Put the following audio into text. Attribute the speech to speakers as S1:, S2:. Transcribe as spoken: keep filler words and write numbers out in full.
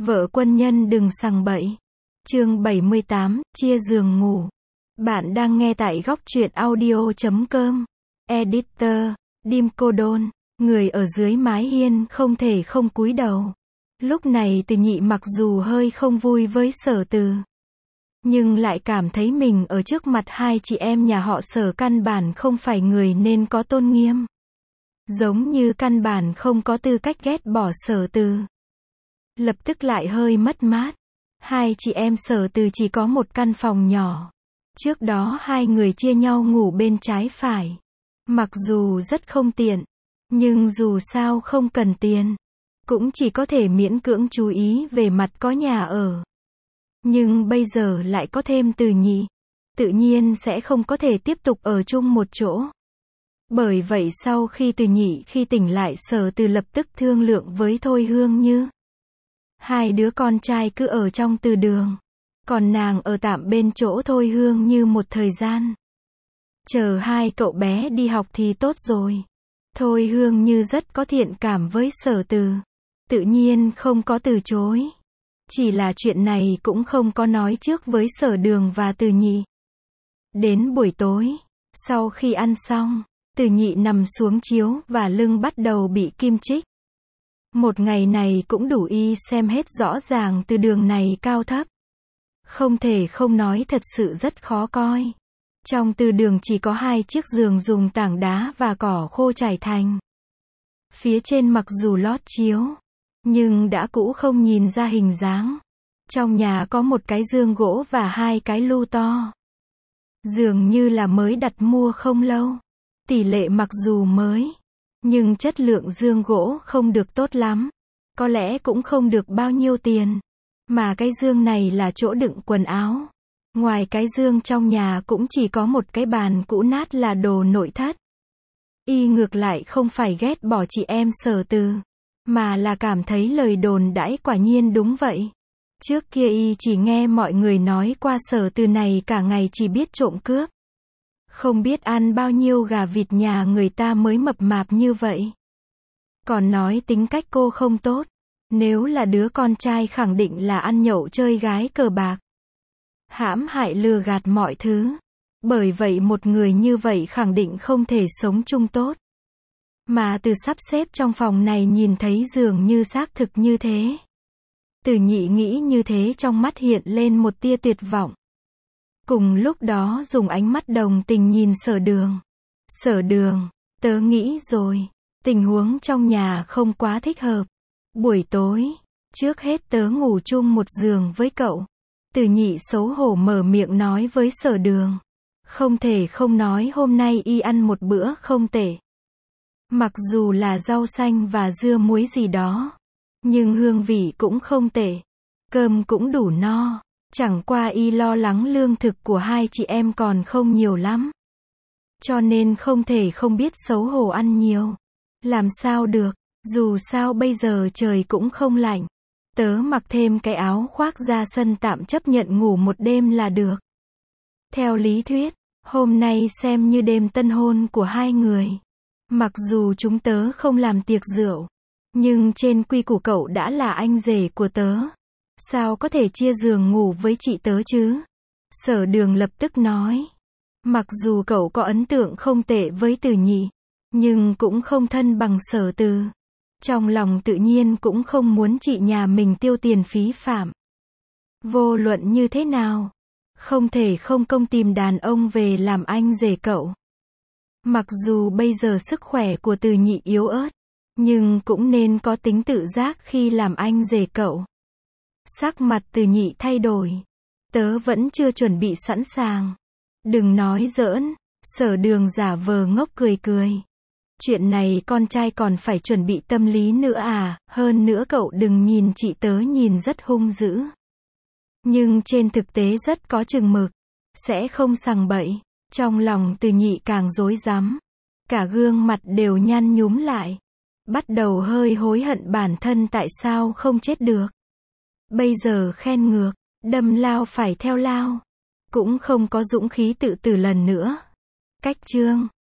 S1: Vợ quân nhân đừng sằng bậy. Chương bảy mươi tám, chia giường ngủ. Bạn đang nghe tại góc truyện audio chấm com. Editor, Dim Cô Đôn. Người ở dưới mái hiên không thể không cúi đầu. Lúc này Từ Nhị mặc dù hơi không vui với Sở Từ, nhưng lại cảm thấy mình ở trước mặt hai chị em nhà họ Sở căn bản không phải người nên có tôn nghiêm. Giống như căn bản không có tư cách ghét bỏ Sở Từ. Lập tức lại hơi mất mát. Hai chị em Sở Từ chỉ có một căn phòng nhỏ. Trước đó hai người chia nhau ngủ bên trái phải. Mặc dù rất không tiện, nhưng dù sao không cần tiền, cũng chỉ có thể miễn cưỡng chú ý về mặt có nhà ở. Nhưng bây giờ lại có thêm Từ Nhị, tự nhiên sẽ không có thể tiếp tục ở chung một chỗ. Bởi vậy sau khi Từ Nhị khi tỉnh lại, Sở Từ lập tức thương lượng với Thôi Hương Như. Hai đứa con trai cứ ở trong từ đường, còn nàng ở tạm bên chỗ Thôi Hương Như một thời gian. Chờ hai cậu bé đi học thì tốt rồi. Thôi Hương Như rất có thiện cảm với Sở Từ, tự nhiên không có từ chối. Chỉ là chuyện này cũng không có nói trước với Sở Đường và Từ Nhị. Đến buổi tối, sau khi ăn xong, Từ Nhị nằm xuống chiếu và lưng bắt đầu bị kim chích. Một ngày này cũng đủ y xem hết rõ ràng từ đường này cao thấp. Không thể không nói thật sự rất khó coi. Trong từ đường chỉ có hai chiếc giường dùng tảng đá và cỏ khô trải thành. Phía trên mặc dù lót chiếu, nhưng đã cũ không nhìn ra hình dáng. Trong nhà có một cái giường gỗ và hai cái lu to. Dường như là mới đặt mua không lâu. Tỷ lệ mặc dù mới, nhưng chất lượng giường gỗ không được tốt lắm. Có lẽ cũng không được bao nhiêu tiền. Mà cái giường này là chỗ đựng quần áo. Ngoài cái giường trong nhà cũng chỉ có một cái bàn cũ nát là đồ nội thất. Y ngược lại không phải ghét bỏ chị em Sở Từ, mà là cảm thấy lời đồn đãi quả nhiên đúng vậy. Trước kia y chỉ nghe mọi người nói qua Sở Từ này cả ngày chỉ biết trộm cướp. Không biết ăn bao nhiêu gà vịt nhà người ta mới mập mạp như vậy. Còn nói tính cách cô không tốt. Nếu là đứa con trai khẳng định là ăn nhậu chơi gái cờ bạc, hãm hại lừa gạt mọi thứ. Bởi vậy một người như vậy khẳng định không thể sống chung tốt. Mà từ sắp xếp trong phòng này nhìn thấy dường như xác thực như thế. Từ Nhị nghĩ như thế, trong mắt hiện lên một tia tuyệt vọng. Cùng lúc đó dùng ánh mắt đồng tình nhìn Sở Đường. Sở Đường, tớ nghĩ rồi, tình huống trong nhà không quá thích hợp. Buổi tối, trước hết tớ ngủ chung một giường với cậu. Từ Nhị xấu hổ mở miệng nói với Sở Đường. Không thể không nói hôm nay y ăn một bữa không tệ. Mặc dù là rau xanh và dưa muối gì đó, nhưng hương vị cũng không tệ. Cơm cũng đủ no. Chẳng qua y lo lắng lương thực của hai chị em còn không nhiều lắm. Cho nên không thể không biết xấu hổ ăn nhiều. Làm sao được, dù sao bây giờ trời cũng không lạnh. Tớ mặc thêm cái áo khoác ra sân tạm chấp nhận ngủ một đêm là được. Theo lý thuyết, hôm nay xem như đêm tân hôn của hai người. Mặc dù chúng tớ không làm tiệc rượu, nhưng trên quy củ cậu đã là anh rể của tớ. Sao có thể chia giường ngủ với chị tớ chứ? Sở Đường lập tức nói. Mặc dù cậu có ấn tượng không tệ với Từ Nhị, nhưng cũng không thân bằng Sở Từ. Trong lòng tự nhiên cũng không muốn chị nhà mình tiêu tiền phí phạm. Vô luận như thế nào, không thể không công tìm đàn ông về làm anh rể cậu. Mặc dù bây giờ sức khỏe của Từ Nhị yếu ớt, nhưng cũng nên có tính tự giác khi làm anh rể cậu. Sắc mặt Từ Nhị thay đổi. Tớ vẫn chưa chuẩn bị sẵn sàng. Đừng nói giỡn. Sở Đường giả vờ ngốc cười cười. Chuyện này con trai còn phải chuẩn bị tâm lý nữa à? Hơn nữa cậu đừng nhìn chị tớ nhìn rất hung dữ, nhưng trên thực tế rất có chừng mực, sẽ không sằng bậy. Trong lòng Từ Nhị càng rối rắm, cả gương mặt đều nhăn nhúm lại, bắt đầu hơi hối hận bản thân tại sao không chết được. Bây giờ khen ngược, đâm lao phải theo lao, cũng không có dũng khí tự tử lần nữa. Cách chương